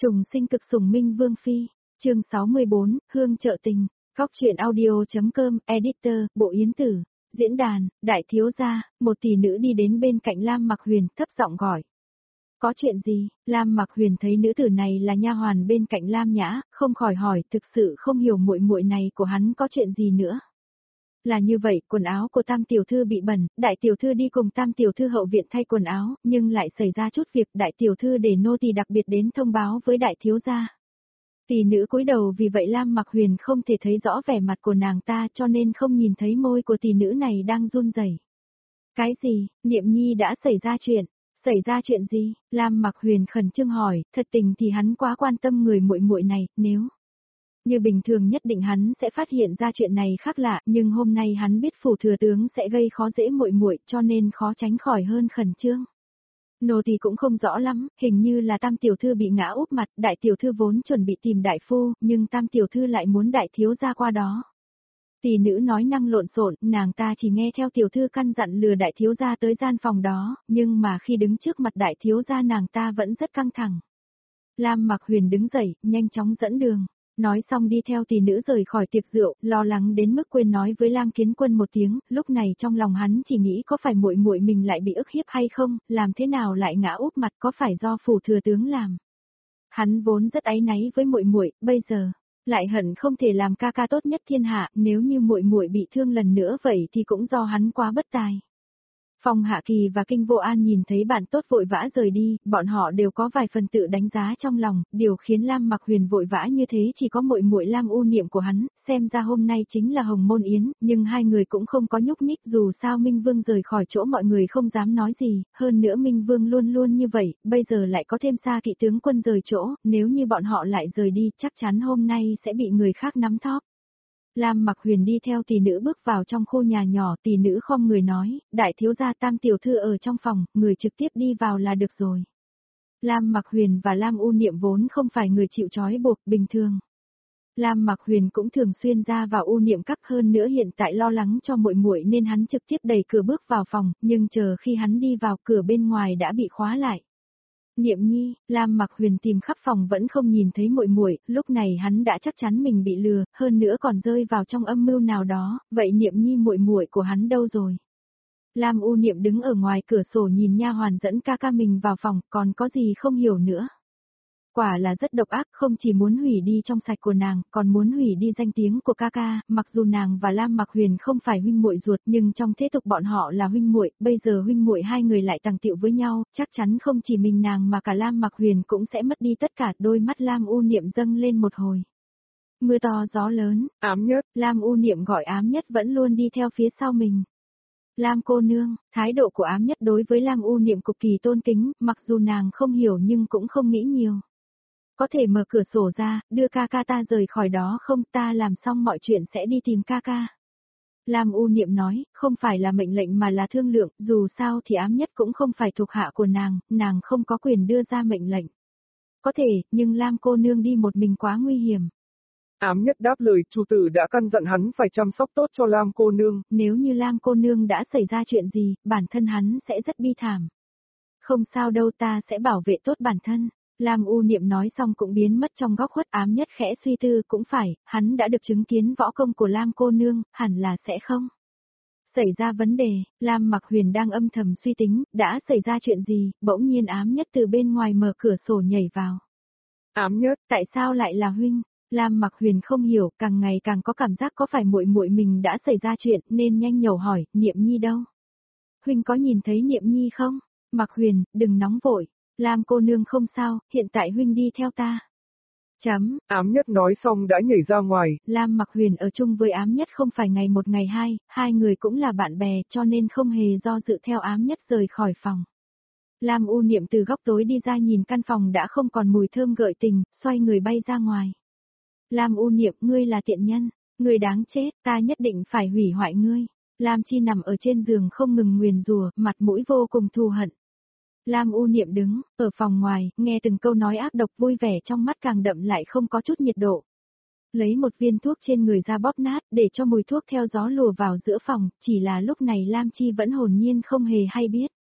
Trùng sinh cực sủng minh vương phi, chương 64, hương trợ tình, Góc truyện audio.com, editor, Bộ Yến Tử, diễn đàn, đại thiếu gia, một tỷ nữ đi đến bên cạnh Lam Mặc Huyền, thấp giọng gọi. Có chuyện gì? Lam Mặc Huyền thấy nữ tử này là nha hoàn bên cạnh Lam Nhã, không khỏi hỏi, thực sự không hiểu muội muội này của hắn có chuyện gì nữa. Là như vậy, quần áo của Tam tiểu thư bị bẩn, đại tiểu thư đi cùng Tam tiểu thư hậu viện thay quần áo, nhưng lại xảy ra chút việc, đại tiểu thư để nô tỳ đặc biệt đến thông báo với đại thiếu gia. Tỷ nữ cúi đầu, vì vậy Lam Mặc Huyền không thể thấy rõ vẻ mặt của nàng ta, cho nên không nhìn thấy môi của tỷ nữ này đang run rẩy. Cái gì? Niệm Nhi đã xảy ra chuyện? Xảy ra chuyện gì? Lam Mặc Huyền khẩn trương hỏi, thật tình thì hắn quá quan tâm người muội muội này, nếu như bình thường nhất định hắn sẽ phát hiện ra chuyện này khác lạ, nhưng hôm nay hắn biết phủ thừa tướng sẽ gây khó dễ muội muội, cho nên khó tránh khỏi hơn khẩn trương. Nô tỳ cũng không rõ lắm, hình như là Tam tiểu thư bị ngã úp mặt, đại tiểu thư vốn chuẩn bị tìm đại phu, nhưng Tam tiểu thư lại muốn đại thiếu gia qua đó. Tỷ nữ nói năng lộn xộn, nàng ta chỉ nghe theo tiểu thư căn dặn lừa đại thiếu gia tới gian phòng đó, nhưng mà khi đứng trước mặt đại thiếu gia nàng ta vẫn rất căng thẳng. Lam Mặc Huyền đứng dậy, nhanh chóng dẫn đường. Nói xong đi theo tỷ nữ rời khỏi tiệc rượu, lo lắng đến mức quên nói với Lam Kiến Quân một tiếng, lúc này trong lòng hắn chỉ nghĩ có phải muội muội mình lại bị ức hiếp hay không, làm thế nào lại ngã úp mặt, có phải do phủ thừa tướng làm. Hắn vốn rất áy náy với muội muội, bây giờ lại hận không thể làm ca ca tốt nhất thiên hạ, nếu như muội muội bị thương lần nữa vậy thì cũng do hắn quá bất tài. Phong Hạ Kỳ và Kinh Vô An nhìn thấy bạn tốt vội vã rời đi, bọn họ đều có vài phần tự đánh giá trong lòng, điều khiến Lam Mặc Huyền vội vã như thế chỉ có muội muội Lam U Niệm của hắn, xem ra hôm nay chính là Hồng Môn Yến, nhưng hai người cũng không có nhúc nhích, dù sao Minh Vương rời khỏi chỗ mọi người không dám nói gì, hơn nữa Minh Vương luôn luôn như vậy, bây giờ lại có thêm Sa Kỵ tướng quân rời chỗ, nếu như bọn họ lại rời đi, chắc chắn hôm nay sẽ bị người khác nắm thóp. Lam Mặc Huyền đi theo tỷ nữ bước vào trong khu nhà nhỏ, tỷ nữ khom người nói, đại thiếu gia Tam tiểu thư ở trong phòng, người trực tiếp đi vào là được rồi. Lam Mặc Huyền và Lam U Niệm vốn không phải người chịu trói buộc bình thường. Lam Mặc Huyền cũng thường xuyên ra vào U Niệm các, hơn nữa hiện tại lo lắng cho muội muội nên hắn trực tiếp đẩy cửa bước vào phòng, nhưng chờ khi hắn đi vào cửa bên ngoài đã bị khóa lại. Niệm Nhi, Lam Mặc Huyền tìm khắp phòng vẫn không nhìn thấy muội muội, lúc này hắn đã chắc chắn mình bị lừa, hơn nữa còn rơi vào trong âm mưu nào đó, vậy Niệm Nhi muội muội của hắn đâu rồi? Lam U Niệm đứng ở ngoài cửa sổ nhìn nha hoàn dẫn ca ca mình vào phòng, còn có gì không hiểu nữa. Quả là rất độc ác, không chỉ muốn hủy đi trong sạch của nàng, còn muốn hủy đi danh tiếng của ca ca, mặc dù nàng và Lam Mặc Huyền không phải huynh muội ruột, nhưng trong thế tục bọn họ là huynh muội, bây giờ huynh muội hai người lại tàng tiệu với nhau, chắc chắn không chỉ mình nàng mà cả Lam Mặc Huyền cũng sẽ mất đi tất cả, đôi mắt Lam U Niệm dâng lên một hồi. Mưa to gió lớn, Ám Nhất, Lam U Niệm gọi Ám Nhất vẫn luôn đi theo phía sau mình. Lam cô nương, thái độ của Ám Nhất đối với Lam U Niệm cực kỳ tôn kính, mặc dù nàng không hiểu nhưng cũng không nghĩ nhiều. Có thể mở cửa sổ ra, đưa ca ca ta rời khỏi đó không, ta làm xong mọi chuyện sẽ đi tìm ca ca. Lam U Niệm nói, không phải là mệnh lệnh mà là thương lượng, dù sao thì Ám Nhất cũng không phải thuộc hạ của nàng không có quyền đưa ra mệnh lệnh. Có thể, nhưng Lam cô nương đi một mình quá nguy hiểm. Ám Nhất đáp lời, chủ tử đã căn dặn hắn phải chăm sóc tốt cho Lam cô nương. Nếu như Lam cô nương đã xảy ra chuyện gì, bản thân hắn sẽ rất bi thảm. Không sao đâu, ta sẽ bảo vệ tốt bản thân. Lam U Niệm nói xong cũng biến mất trong góc khuất. Ám Nhất khẽ suy tư, cũng phải, hắn đã được chứng kiến võ công của Lam cô nương, hẳn là sẽ không xảy ra vấn đề. Lam Mặc Huyền đang âm thầm suy tính, đã xảy ra chuyện gì, bỗng nhiên Ám Nhất từ bên ngoài mở cửa sổ nhảy vào. Ám Nhất, tại sao lại là huynh? Lam Mặc Huyền không hiểu, càng ngày càng có cảm giác có phải muội muội mình đã xảy ra chuyện, nên nhanh nhẩu hỏi, Niệm Nhi đâu? Huynh có nhìn thấy Niệm Nhi không? Mặc Huyền, đừng nóng vội. Lam cô nương không sao, hiện tại huynh đi theo ta. Ám Nhất nói xong đã nhảy ra ngoài. Lam Mặc Huyền ở chung với Ám Nhất không phải ngày một ngày hai người cũng là bạn bè cho nên không hề do dự theo Ám Nhất rời khỏi phòng. Lam U Niệm từ góc tối đi ra nhìn căn phòng đã không còn mùi thơm gợi tình, xoay người bay ra ngoài. Lam U Niệm, ngươi là tiện nhân, ngươi đáng chết, ta nhất định phải hủy hoại ngươi. Lam Chi nằm ở trên giường không ngừng nguyền rủa, mặt mũi vô cùng thù hận. Lam U Niệm đứng ở phòng ngoài, nghe từng câu nói ác độc, vui vẻ trong mắt càng đậm lại không có chút nhiệt độ. Lấy một viên thuốc trên người ra bóp nát, để cho mùi thuốc theo gió lùa vào giữa phòng, chỉ là lúc này Lam Chi vẫn hồn nhiên không hề hay biết.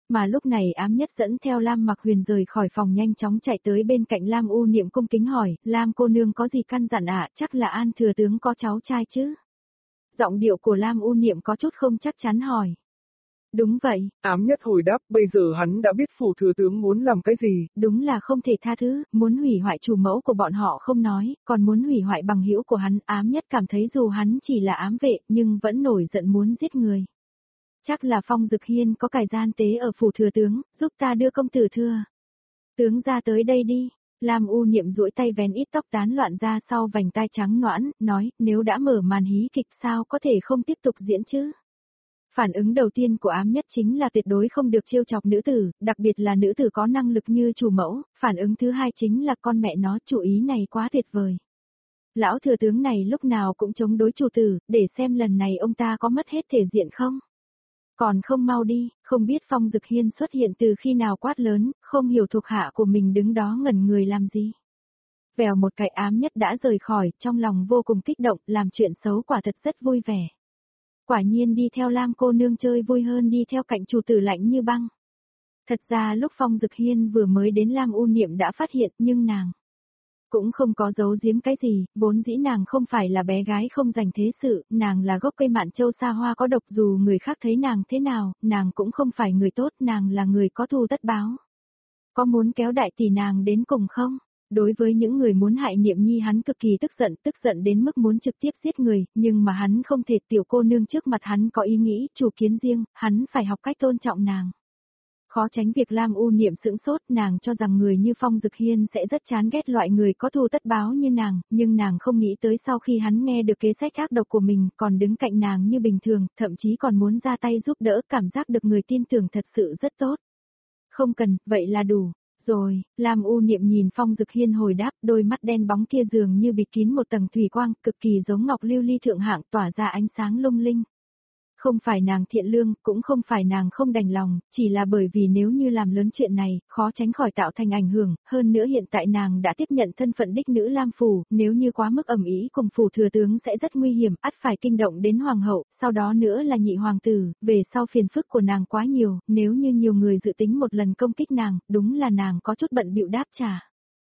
Mà lúc này Ám Nhất dẫn theo Lam Mặc Huyền rời khỏi phòng nhanh chóng chạy tới bên cạnh Lam U Niệm cung kính hỏi, Lam cô nương có gì căn dặn ạ, chắc là An thừa tướng có cháu trai chứ? Giọng điệu của Lam U Niệm có chút không chắc chắn hỏi. Đúng vậy. Ám Nhất hồi đáp, bây giờ hắn đã biết phủ thừa tướng muốn làm cái gì. Đúng là không thể tha thứ, muốn hủy hoại chủ mẫu của bọn họ không nói, còn muốn hủy hoại bằng hữu của hắn. Ám Nhất cảm thấy dù hắn chỉ là ám vệ nhưng vẫn nổi giận muốn giết người. Chắc là Phong Dực Hiên có cài gian tế ở phủ thừa tướng, giúp ta đưa công tử thừa tướng ra tới đây đi. Lam U Niệm duỗi tay vén ít tóc tán loạn ra sau vành tai trắng nõn, nói, nếu đã mở màn hí kịch sao có thể không tiếp tục diễn chứ? Phản ứng đầu tiên của Ám Nhất chính là tuyệt đối không được trêu chọc nữ tử, đặc biệt là nữ tử có năng lực như chủ mẫu, phản ứng thứ hai chính là con mẹ nó, chủ ý này quá tuyệt vời. Lão thừa tướng này lúc nào cũng chống đối chủ tử, để xem lần này ông ta có mất hết thể diện không? Còn không mau đi, không biết Phong Dực Hiên xuất hiện từ khi nào, quát lớn, không hiểu thuộc hạ của mình đứng đó ngẩn người làm gì. Vèo một cái, Ám Nhất đã rời khỏi, trong lòng vô cùng kích động, làm chuyện xấu quả thật rất vui vẻ. Quả nhiên đi theo Lam cô nương chơi vui hơn đi theo cạnh chủ tử lạnh như băng. Thật ra lúc Phong Dực Hiên vừa mới đến, Lam U Niệm đã phát hiện, nhưng nàng cũng không có giấu giếm cái gì, vốn dĩ nàng không phải là bé gái không dành thế sự, nàng là gốc cây mạn châu xa hoa có độc, dù người khác thấy nàng thế nào, nàng cũng không phải người tốt, nàng là người có thù tất báo. Có muốn kéo đại tỷ nàng đến cùng không? Đối với những người muốn hại Niệm Nhi hắn cực kỳ tức giận đến mức muốn trực tiếp giết người, nhưng mà hắn không thể, tiểu cô nương trước mặt hắn có ý nghĩ, chủ kiến riêng, hắn phải học cách tôn trọng nàng. Khó tránh việc Lam U Niệm sững sốt, nàng cho rằng người như Phong Dực Hiên sẽ rất chán ghét loại người có thù tất báo như nàng, nhưng nàng không nghĩ tới sau khi hắn nghe được kế sách ác độc của mình, còn đứng cạnh nàng như bình thường, thậm chí còn muốn ra tay giúp đỡ, cảm giác được người tin tưởng thật sự rất tốt. Không cần, vậy là đủ. Rồi, Lam U Niệm nhìn Phong Dực Hiên hồi đáp, đôi mắt đen bóng kia dường như bịt kín một tầng thủy quang, cực kỳ giống ngọc lưu ly thượng hạng, tỏa ra ánh sáng lung linh. Không phải nàng thiện lương, cũng không phải nàng không đành lòng, chỉ là bởi vì nếu như làm lớn chuyện này, khó tránh khỏi tạo thành ảnh hưởng, hơn nữa hiện tại nàng đã tiếp nhận thân phận đích nữ Lam phủ, nếu như quá mức ầm ĩ cùng phủ thừa tướng sẽ rất nguy hiểm, ắt phải kinh động đến hoàng hậu, sau đó nữa là nhị hoàng tử, về sau phiền phức của nàng quá nhiều, nếu như nhiều người dự tính một lần công kích nàng, đúng là nàng có chút bận bịu đáp trả.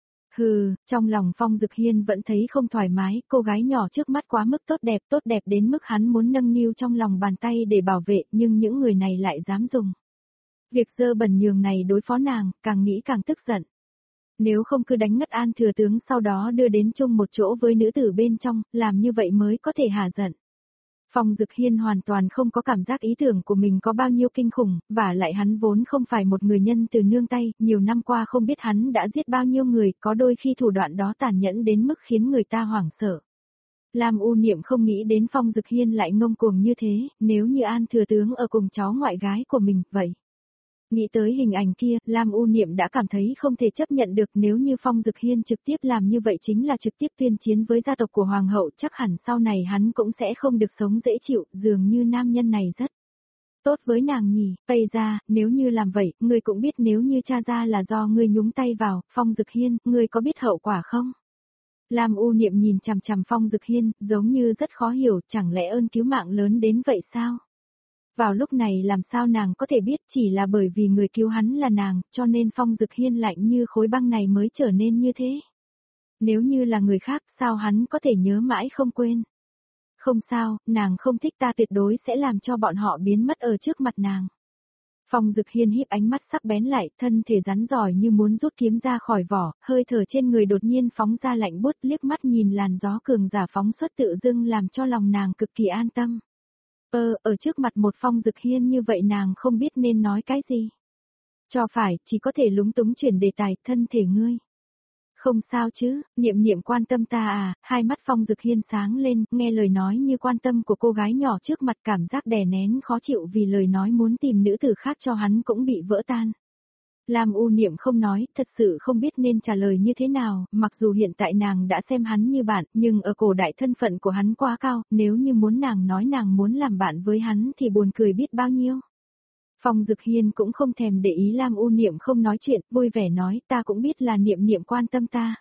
Hừ, trong lòng Phong Dực Hiên vẫn thấy không thoải mái, cô gái nhỏ trước mắt quá mức tốt đẹp đến mức hắn muốn nâng niu trong lòng bàn tay để bảo vệ, nhưng những người này lại dám dùng việc dơ bẩn nhường này đối phó nàng, càng nghĩ càng tức giận. Nếu không cứ đánh ngất An thừa tướng sau đó đưa đến chung một chỗ với nữ tử bên trong, làm như vậy mới có thể hạ giận. Phong Dực Hiên hoàn toàn không có cảm giác ý tưởng của mình có bao nhiêu kinh khủng, và lại hắn vốn không phải một người nhân từ nương tay, nhiều năm qua không biết hắn đã giết bao nhiêu người, có đôi khi thủ đoạn đó tàn nhẫn đến mức khiến người ta hoảng sợ. Lam U Niệm không nghĩ đến Phong Dực Hiên lại ngông cuồng như thế, nếu như An thừa tướng ở cùng cháu ngoại gái của mình, vậy. Nghĩ tới hình ảnh kia, Lam U Niệm đã cảm thấy không thể chấp nhận được, nếu như Phong Dực Hiên trực tiếp làm như vậy chính là trực tiếp tuyên chiến với gia tộc của Hoàng hậu, chắc hẳn sau này hắn cũng sẽ không được sống dễ chịu, dường như nam nhân này rất tốt với nàng nhỉ. Tây ra, nếu như làm vậy, ngươi cũng biết nếu như cha ra là do ngươi nhúng tay vào, Phong Dực Hiên, ngươi có biết hậu quả không? Lam U Niệm nhìn chằm chằm Phong Dực Hiên, giống như rất khó hiểu, chẳng lẽ ơn cứu mạng lớn đến vậy sao? Vào lúc này làm sao nàng có thể biết, chỉ là bởi vì người cứu hắn là nàng, cho nên Phong Dực Hiên lạnh như khối băng này mới trở nên như thế. Nếu như là người khác, sao hắn có thể nhớ mãi không quên? Không sao, nàng không thích ta, tuyệt đối sẽ làm cho bọn họ biến mất ở trước mặt nàng. Phong Dực Hiên híp ánh mắt sắc bén lại, thân thể rắn giỏi như muốn rút kiếm ra khỏi vỏ, hơi thở trên người đột nhiên phóng ra lạnh buốt, liếc mắt nhìn làn gió cường giả phóng xuất tự dưng làm cho lòng nàng cực kỳ an tâm. Ở trước mặt một Phong Dực Hiên như vậy nàng không biết nên nói cái gì. Cho phải, chỉ có thể lúng túng chuyển đề tài, thân thể ngươi. Không sao chứ, Niệm Niệm quan tâm ta à, hai mắt Phong Dực Hiên sáng lên, nghe lời nói như quan tâm của cô gái nhỏ trước mặt, cảm giác đè nén khó chịu vì lời nói muốn tìm nữ tử khác cho hắn cũng bị vỡ tan. Lam U Niệm không nói, thật sự không biết nên trả lời như thế nào, mặc dù hiện tại nàng đã xem hắn như bạn, nhưng ở cổ đại thân phận của hắn quá cao, nếu như muốn nàng nói nàng muốn làm bạn với hắn thì buồn cười biết bao nhiêu. Phong Dực Hiên cũng không thèm để ý Lam U Niệm không nói chuyện, vui vẻ nói, ta cũng biết là Niệm Niệm quan tâm ta.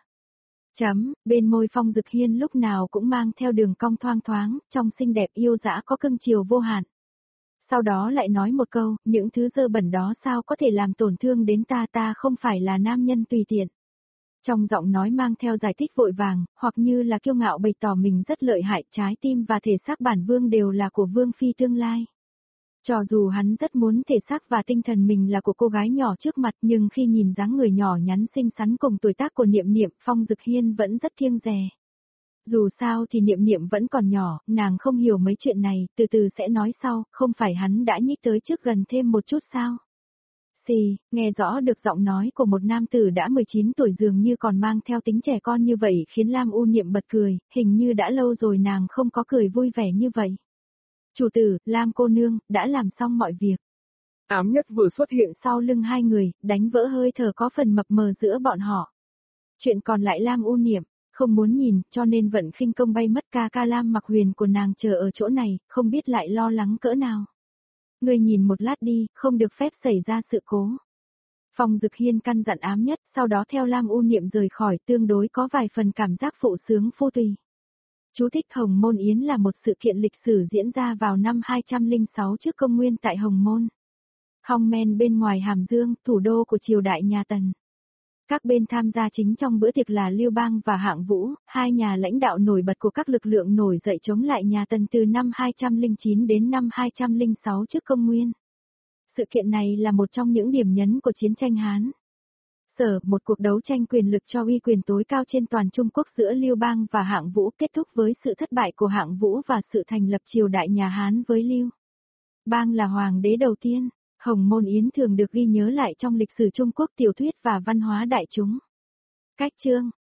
Bên môi Phong Dực Hiên lúc nào cũng mang theo đường cong thoang thoáng, trong xinh đẹp yêu dã có cưng chiều vô hạn. Sau đó lại nói một câu, những thứ dơ bẩn đó sao có thể làm tổn thương đến ta không phải là nam nhân tùy tiện. Trong giọng nói mang theo giải thích vội vàng, hoặc như là kiêu ngạo bày tỏ mình rất lợi hại, trái tim và thể xác bản vương đều là của vương phi tương lai. Cho dù hắn rất muốn thể xác và tinh thần mình là của cô gái nhỏ trước mặt, nhưng khi nhìn dáng người nhỏ nhắn xinh xắn cùng tuổi tác của Niệm Niệm, Phong Dực Hiên vẫn rất kiêng dè. Dù sao thì Niệm Niệm vẫn còn nhỏ, nàng không hiểu mấy chuyện này, từ từ sẽ nói sau, không phải hắn đã nhích tới trước gần thêm một chút sao? Xì, nghe rõ được giọng nói của một nam tử đã 19 tuổi dường như còn mang theo tính trẻ con như vậy khiến Lam U Niệm bật cười, hình như đã lâu rồi nàng không có cười vui vẻ như vậy. Chủ tử, Lam cô nương, đã làm xong mọi việc. Ám Nhất vừa xuất hiện sau lưng hai người, đánh vỡ hơi thở có phần mập mờ giữa bọn họ. Chuyện còn lại Lam U Niệm, không muốn nhìn, cho nên vận khinh công bay mất ca Lam Mặc Huyền của nàng chờ ở chỗ này, không biết lại lo lắng cỡ nào. Người nhìn một lát đi, không được phép xảy ra sự cố. Phong Dực Hiên căn dặn Ám Nhất, sau đó theo Lam U Niệm rời khỏi, tương đối có vài phần cảm giác phụ sướng phu tùy. Chú thích Hồng Môn Yến là một sự kiện lịch sử diễn ra vào năm 206 trước công nguyên tại Hồng Môn. Hong Men bên ngoài Hàm Dương, thủ đô của triều đại nhà Tần. Các bên tham gia chính trong bữa tiệc là Lưu Bang và Hạng Vũ, hai nhà lãnh đạo nổi bật của các lực lượng nổi dậy chống lại nhà Tần từ năm 209 đến năm 206 trước công nguyên. Sự kiện này là một trong những điểm nhấn của chiến tranh Hán. Sở, một cuộc đấu tranh quyền lực cho uy quyền tối cao trên toàn Trung Quốc giữa Lưu Bang và Hạng Vũ kết thúc với sự thất bại của Hạng Vũ và sự thành lập triều đại nhà Hán với Lưu Bang là hoàng đế đầu tiên. Hồng Môn Yến thường được ghi nhớ lại trong lịch sử Trung Quốc tiểu thuyết và văn hóa đại chúng. Cách chương